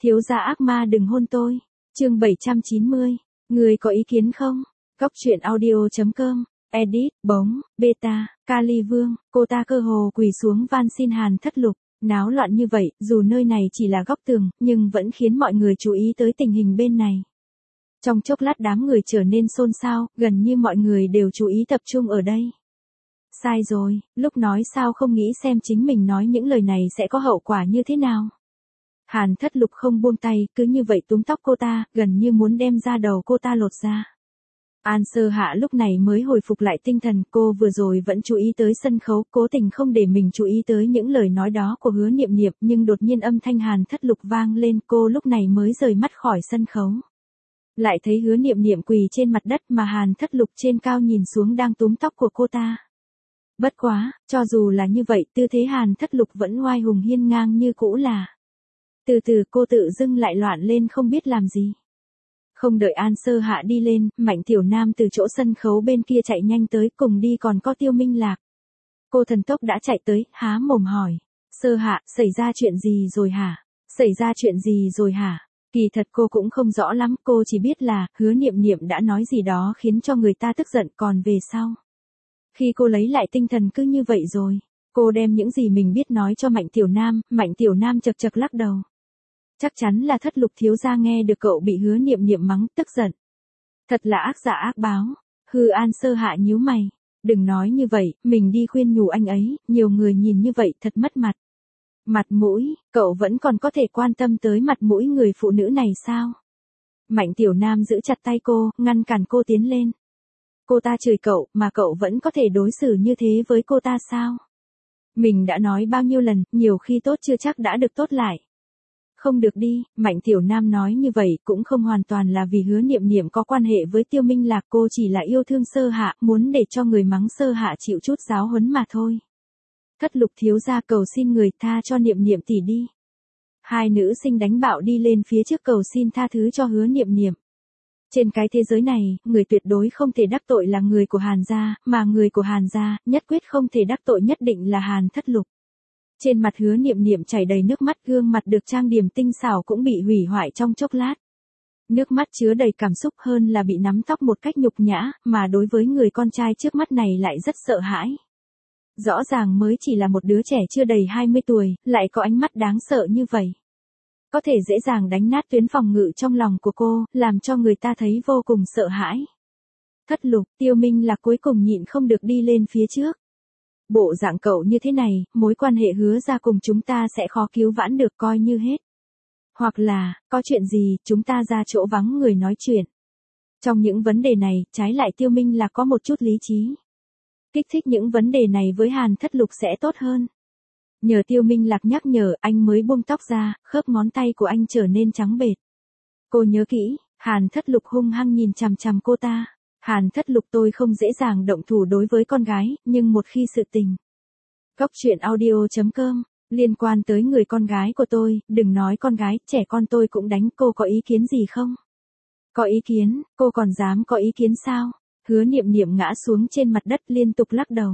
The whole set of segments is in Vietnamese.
Thiếu gia ác ma đừng hôn tôi. Chương 790. Người có ý kiến không? Góc truyện audio.com. Edit, bóng, beta, Kali Vương, cô ta cơ hồ quỳ xuống van xin Hàn Thất Lục. Náo loạn như vậy, dù nơi này chỉ là góc tường, nhưng vẫn khiến mọi người chú ý tới tình hình bên này. Trong chốc lát đám người trở nên xôn xao, gần như mọi người đều chú ý tập trung ở đây. Sai rồi, lúc nói sao không nghĩ xem chính mình nói những lời này sẽ có hậu quả như thế nào. Hàn Thất Lục không buông tay, cứ như vậy túm tóc cô ta, gần như muốn đem da đầu cô ta lột ra. An Sơ Hạ lúc này mới hồi phục lại tinh thần, cô vừa rồi vẫn chú ý tới sân khấu, cố tình không để mình chú ý tới những lời nói đó của Hứa Niệm Niệm, nhưng đột nhiên âm thanh Hàn Thất Lục vang lên, cô lúc này mới rời mắt khỏi sân khấu. Lại thấy Hứa Niệm Niệm quỳ trên mặt đất mà Hàn Thất Lục trên cao nhìn xuống đang túm tóc của cô ta. Bất quá, cho dù là như vậy, tư thế Hàn Thất Lục vẫn oai hùng hiên ngang như cũ là. Từ từ cô tự dưng lại loạn lên không biết làm gì. Không đợi An Sơ Hạ đi lên, Mạnh Tiểu Nam từ chỗ sân khấu bên kia chạy nhanh tới, cùng đi còn có Tiêu Minh Lạc. Cô thần tốc đã chạy tới, há mồm hỏi. Sơ Hạ, xảy ra chuyện gì rồi hả? Xảy ra chuyện gì rồi hả? Kỳ thật cô cũng không rõ lắm, cô chỉ biết là, Hứa Niệm Niệm đã nói gì đó khiến cho người ta tức giận, còn về sau. Khi cô lấy lại tinh thần cứ như vậy rồi. Cô đem những gì mình biết nói cho Mạnh Tiểu Nam chật chật lắc đầu. Chắc chắn là Thất Lục thiếu gia nghe được cậu bị Hứa Niệm Niệm mắng, tức giận. Thật là ác dạ ác báo. An Sơ Hạ nhíu mày. Đừng nói như vậy, mình đi khuyên nhủ anh ấy, nhiều người nhìn như vậy thật mất mặt. Mặt mũi, cậu vẫn còn có thể quan tâm tới mặt mũi người phụ nữ này sao? Mạnh Tiểu Nam giữ chặt tay cô, ngăn cản cô tiến lên. Cô ta chửi cậu, mà cậu vẫn có thể đối xử như thế với cô ta sao? Mình đã nói bao nhiêu lần, nhiều khi tốt chưa chắc đã được tốt lại. Không được đi, Mạnh Tiểu Nam nói như vậy cũng không hoàn toàn là vì Hứa Niệm Niệm có quan hệ với Tiêu Minh Lạc, cô chỉ là yêu thương Sơ Hạ, muốn để cho người mắng Sơ Hạ chịu chút giáo huấn mà thôi. Thất Lục thiếu gia cầu xin người tha cho Niệm Niệm tỷ đi. Hai nữ sinh đánh bạo đi lên phía trước cầu xin tha thứ cho Hứa Niệm Niệm. Trên cái thế giới này, người tuyệt đối không thể đắc tội là người của Hàn gia, mà người của Hàn gia, nhất quyết không thể đắc tội nhất định là Hàn Thất Lục. Trên mặt Hứa Niệm Niệm chảy đầy nước mắt, gương mặt được trang điểm tinh xảo cũng bị hủy hoại trong chốc lát. Nước mắt chứa đầy cảm xúc hơn là bị nắm tóc một cách nhục nhã, mà đối với người con trai trước mắt này lại rất sợ hãi. Rõ ràng mới chỉ là một đứa trẻ chưa đầy 20 tuổi, lại có ánh mắt đáng sợ như vậy. Có thể dễ dàng đánh nát tuyến phòng ngự trong lòng của cô, làm cho người ta thấy vô cùng sợ hãi. Thất Lục, Tiêu Minh Lạc cuối cùng nhịn không được đi lên phía trước. Bộ dạng cậu như thế này, mối quan hệ Hứa ra cùng chúng ta sẽ khó cứu vãn được coi như hết. Hoặc là, có chuyện gì, chúng ta ra chỗ vắng người nói chuyện. Trong những vấn đề này, trái lại Tiêu Minh Lạc có một chút lý trí. Kích thích những vấn đề này với Hàn Thất Lục sẽ tốt hơn. Nhờ Tiêu Minh Lạc nhắc nhở, anh mới buông tóc ra, khớp ngón tay của anh trở nên trắng bệch. Cô nhớ kỹ, Hàn Thất Lục hung hăng nhìn chằm chằm cô ta. Hàn Thất Lục, tôi không dễ dàng động thủ đối với con gái, nhưng một khi sự tình. Góc truyện audio.com, liên quan tới người con gái của tôi, đừng nói con gái, trẻ con tôi cũng đánh, cô có ý kiến gì không? Có ý kiến, cô còn dám có ý kiến sao? Hứa Niệm Niệm ngã xuống trên mặt đất liên tục lắc đầu.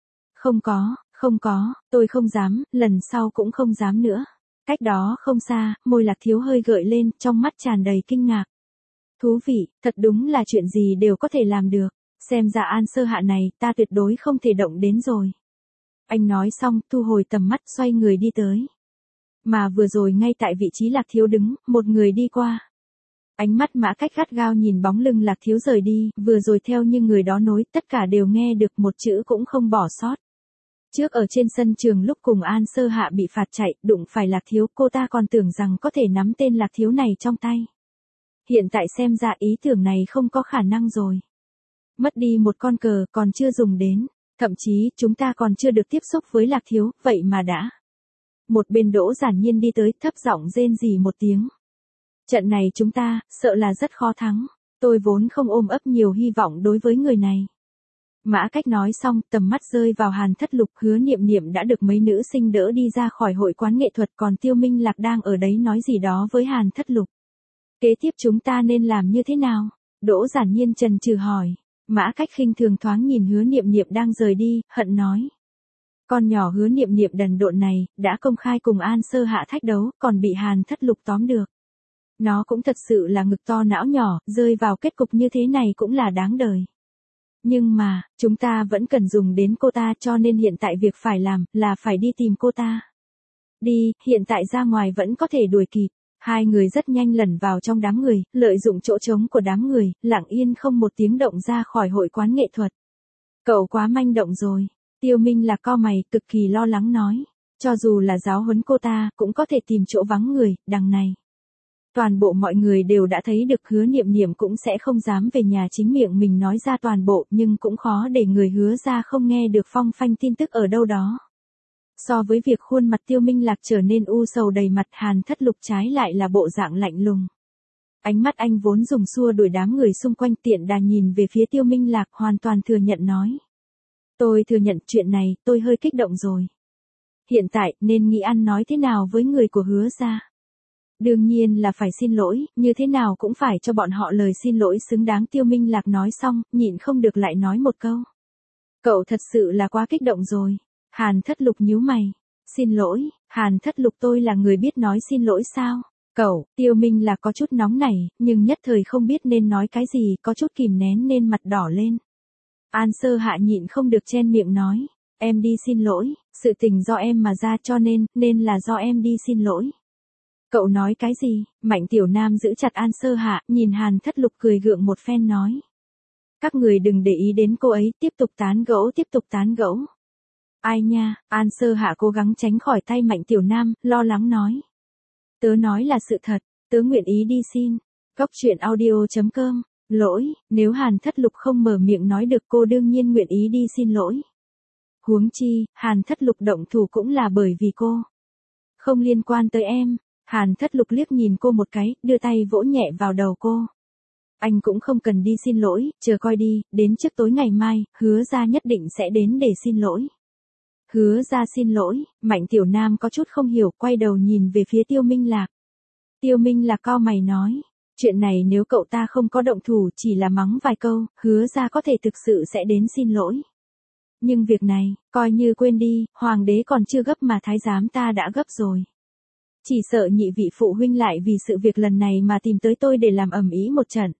Không có, tôi không dám, lần sau cũng không dám nữa. Cách đó không xa, môi Lạc Thiếu hơi gợi lên, trong mắt tràn đầy kinh ngạc. Thú vị, thật đúng là chuyện gì đều có thể làm được. Xem ra An Sơ Hạ này, ta tuyệt đối không thể động đến rồi. Anh nói xong, thu hồi tầm mắt, xoay người đi tới. Mà vừa rồi ngay tại vị trí Lạc Thiếu đứng, một người đi qua. Ánh mắt Mã Cách gắt gao nhìn bóng lưng Lạc Thiếu rời đi, vừa rồi theo như người đó nói, tất cả đều nghe được, một chữ cũng không bỏ sót. Trước ở trên sân trường lúc cùng An Sơ Hạ bị phạt chạy, đụng phải Lạc Thiếu, cô ta còn tưởng rằng có thể nắm tên Lạc Thiếu này trong tay. Hiện tại xem ra ý tưởng này không có khả năng rồi. Mất đi một con cờ còn chưa dùng đến, thậm chí chúng ta còn chưa được tiếp xúc với Lạc Thiếu, vậy mà đã. Một bên Đỗ Giản Nhiên đi tới, thấp giọng rên rỉ một tiếng. Trận này chúng ta, sợ là rất khó thắng, tôi vốn không ôm ấp nhiều hy vọng đối với người này. Mã Cách nói xong, tầm mắt rơi vào Hàn Thất Lục, Hứa Niệm Niệm đã được mấy nữ sinh đỡ đi ra khỏi hội quán nghệ thuật, còn Tiêu Minh Lạc đang ở đấy nói gì đó với Hàn Thất Lục. Kế tiếp chúng ta nên làm như thế nào? Đỗ Giản Nhiên chần chừ hỏi. Mã Cách khinh thường thoáng nhìn Hứa Niệm Niệm đang rời đi, hận nói. Con nhỏ Hứa Niệm Niệm đần độn này, đã công khai cùng An Sơ Hạ thách đấu, còn bị Hàn Thất Lục tóm được. Nó cũng thật sự là ngực to não nhỏ, rơi vào kết cục như thế này cũng là đáng đời. Nhưng mà, chúng ta vẫn cần dùng đến cô ta, cho nên hiện tại việc phải làm, là phải đi tìm cô ta. Đi, hiện tại ra ngoài vẫn có thể đuổi kịp. Hai người rất nhanh lẩn vào trong đám người, lợi dụng chỗ trống của đám người, lặng yên không một tiếng động ra khỏi hội quán nghệ thuật. Cậu quá manh động rồi. Tiêu Minh Lạc cau mày, cực kỳ lo lắng nói. Cho dù là giáo huấn cô ta, cũng có thể tìm chỗ vắng người, đằng này. Toàn bộ mọi người đều đã thấy được, Hứa Niệm Niệm cũng sẽ không dám về nhà chính miệng mình nói ra toàn bộ, nhưng cũng khó để người Hứa ra không nghe được phong phanh tin tức ở đâu đó. So với việc khuôn mặt Tiêu Minh Lạc trở nên u sầu đầy mặt, Hàn Thất Lục trái lại là bộ dạng lạnh lùng. Ánh mắt anh vốn dùng xua đuổi đám người xung quanh, tiện đà nhìn về phía Tiêu Minh Lạc, hoàn toàn thừa nhận nói. Tôi thừa nhận chuyện này, tôi hơi kích động rồi. Hiện tại, nên nghĩ ăn nói thế nào với người của Hứa ra? Đương nhiên là phải xin lỗi, như thế nào cũng phải cho bọn họ lời xin lỗi xứng đáng. Tiêu Minh Lạc nói xong, nhịn không được lại nói một câu. Cậu thật sự là quá kích động rồi. Hàn Thất Lục nhíu mày. Xin lỗi, Hàn Thất Lục, tôi là người biết nói xin lỗi sao? Cậu, Tiêu Minh Lạc có chút nóng nảy, nhưng nhất thời không biết nên nói cái gì, có chút kìm nén nên mặt đỏ lên. An Sơ Hạ nhịn không được chen miệng nói. Em đi xin lỗi, sự tình do em mà ra, cho nên là do em đi xin lỗi. Cậu nói cái gì? Mạnh Tiểu Nam giữ chặt An Sơ Hạ, nhìn Hàn Thất Lục cười gượng một phen nói. Các người đừng để ý đến cô ấy, tiếp tục tán gẫu. Ai nha, An Sơ Hạ cố gắng tránh khỏi tay Mạnh Tiểu Nam, lo lắng nói. Tớ nói là sự thật, tớ nguyện ý đi xin. Cóc truyện audio.com. Lỗi, nếu Hàn Thất Lục không mở miệng nói được, cô đương nhiên nguyện ý đi xin lỗi. Huống chi, Hàn Thất Lục động thủ cũng là bởi vì cô. Không liên quan tới em. Hàn Thất Lục liếc nhìn cô một cái, đưa tay vỗ nhẹ vào đầu cô. Anh cũng không cần đi xin lỗi, chờ coi đi, đến trước tối ngày mai, Hứa ra nhất định sẽ đến để xin lỗi. Hứa ra xin lỗi, Mạnh Tiểu Nam có chút không hiểu, quay đầu nhìn về phía Tiêu Minh Lạc. Tiêu Minh Lạc cau mày nói, chuyện này nếu cậu ta không có động thủ, chỉ là mắng vài câu, Hứa ra có thể thực sự sẽ đến xin lỗi. Nhưng việc này, coi như quên đi, hoàng đế còn chưa gấp mà thái giám ta đã gấp rồi. Chỉ sợ nhị vị phụ huynh lại vì sự việc lần này mà tìm tới tôi để làm ầm ĩ một trận.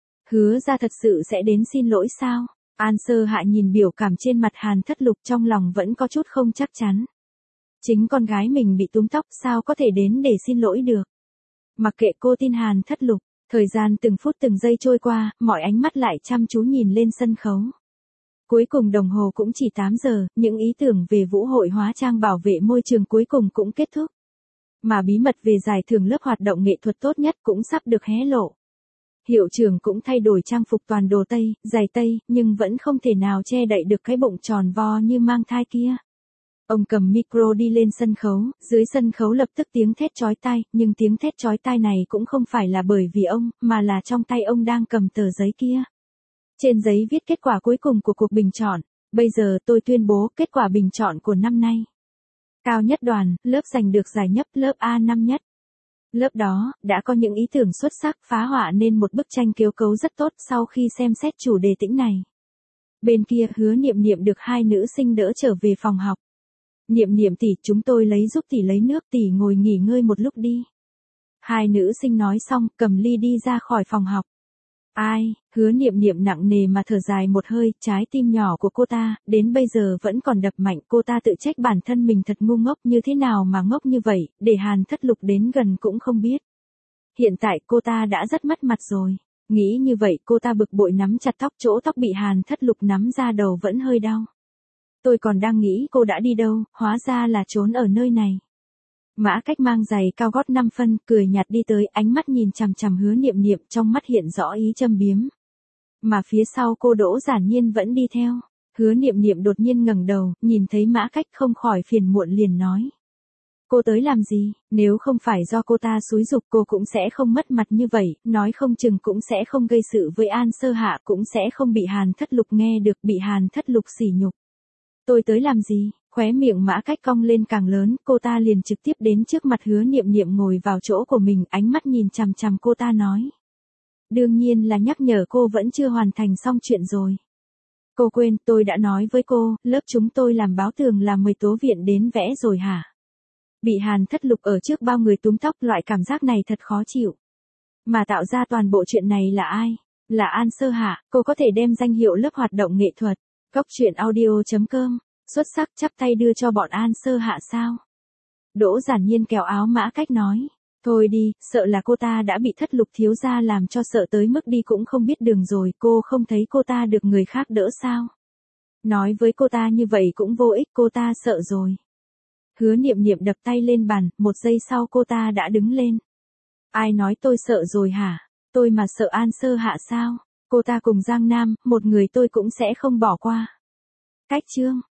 Hứa ra thật sự sẽ đến xin lỗi sao? An Sơ Hạ nhìn biểu cảm trên mặt Hàn Thất Lục, trong lòng vẫn có chút không chắc chắn. Chính con gái mình bị túm tóc, sao có thể đến để xin lỗi được? Mặc kệ cô tin Hàn Thất Lục, thời gian từng phút từng giây trôi qua, mọi ánh mắt lại chăm chú nhìn lên sân khấu. Cuối cùng đồng hồ cũng chỉ 8 giờ, những ý tưởng về vũ hội hóa trang bảo vệ môi trường cuối cùng cũng kết thúc. Mà bí mật về giải thưởng lớp hoạt động nghệ thuật tốt nhất cũng sắp được hé lộ. Hiệu trưởng cũng thay đổi trang phục toàn đồ Tây, giày Tây, nhưng vẫn không thể nào che đậy được cái bụng tròn vo như mang thai kia. Ông cầm micro đi lên sân khấu, dưới sân khấu lập tức tiếng thét chói tai, nhưng tiếng thét chói tai này cũng không phải là bởi vì ông, mà là trong tay ông đang cầm tờ giấy kia. Trên giấy viết kết quả cuối cùng của cuộc bình chọn. Bây giờ tôi tuyên bố kết quả bình chọn của năm nay. Cao nhất đoàn, lớp giành được giải nhất, lớp A năm nhất. Lớp đó, đã có những ý tưởng xuất sắc, phá họa nên một bức tranh kết cấu rất tốt. Sau khi xem xét chủ đề tĩnh này, bên kia Hứa Niệm Niệm được hai nữ sinh đỡ trở về phòng học. Niệm Niệm tỷ, chúng tôi giúp tỷ lấy nước, tỷ ngồi nghỉ ngơi một lúc đi. Hai nữ sinh nói xong, cầm ly đi ra khỏi phòng học. Ai, Hứa Niệm Niệm nặng nề mà thở dài một hơi, trái tim nhỏ của cô ta, đến bây giờ vẫn còn đập mạnh. Cô ta tự trách bản thân mình thật ngu ngốc, như thế nào mà ngốc như vậy, để Hàn Thất Lục đến gần cũng không biết. Hiện tại cô ta đã rất mất mặt rồi. Nghĩ như vậy, cô ta bực bội nắm chặt tóc, chỗ tóc bị Hàn Thất Lục nắm ra đầu vẫn hơi đau. Tôi còn đang nghĩ cô đã đi đâu, hóa ra là trốn ở nơi này. Mã Cách mang giày cao gót 5 phân, cười nhạt đi tới, ánh mắt nhìn chằm chằm Hứa Niệm Niệm, trong mắt hiện rõ ý châm biếm. Mà phía sau cô Đỗ Giản Nhiên vẫn đi theo. Hứa Niệm Niệm đột nhiên ngẩng đầu, nhìn thấy Mã Cách không khỏi phiền muộn liền nói. Cô tới làm gì, nếu không phải do cô ta xúi giục cô cũng sẽ không mất mặt như vậy, nói không chừng cũng sẽ không gây sự với An Sơ Hạ, cũng sẽ không bị Hàn Thất Lục nghe được, bị Hàn Thất Lục sỉ nhục. Tôi tới làm gì? Khóe miệng Mã Cách cong lên càng lớn, cô ta liền trực tiếp đến trước mặt Hứa Niệm Niệm ngồi vào chỗ của mình, ánh mắt nhìn chằm chằm cô ta nói. Đương nhiên là nhắc nhở cô vẫn chưa hoàn thành xong chuyện rồi. Cô quên, tôi đã nói với cô, lớp chúng tôi làm báo tường là mời Tố Viện đến vẽ rồi hả? Bị Hàn Thất Lục ở trước bao người túm tóc, loại cảm giác này thật khó chịu. Mà tạo ra toàn bộ chuyện này là ai? Là An Sơ Hạ, cô có thể đem danh hiệu lớp hoạt động nghệ thuật. Cốc truyện audio.com, xuất sắc chắp tay đưa cho bọn An Sơ Hạ sao? Đỗ Giản Nhiên kéo áo Mã Cách nói. Thôi đi, sợ là cô ta đã bị Thất Lục thiếu gia làm cho sợ tới mức đi cũng không biết đường rồi, cô không thấy cô ta được người khác đỡ sao? Nói với cô ta như vậy cũng vô ích, cô ta sợ rồi. Hứa Niệm Niệm đập tay lên bàn, một giây sau cô ta đã đứng lên. Ai nói tôi sợ rồi hả? Tôi mà sợ An Sơ Hạ sao? Cô ta cùng Giang Nam, một người tôi cũng sẽ không bỏ qua. Cách chương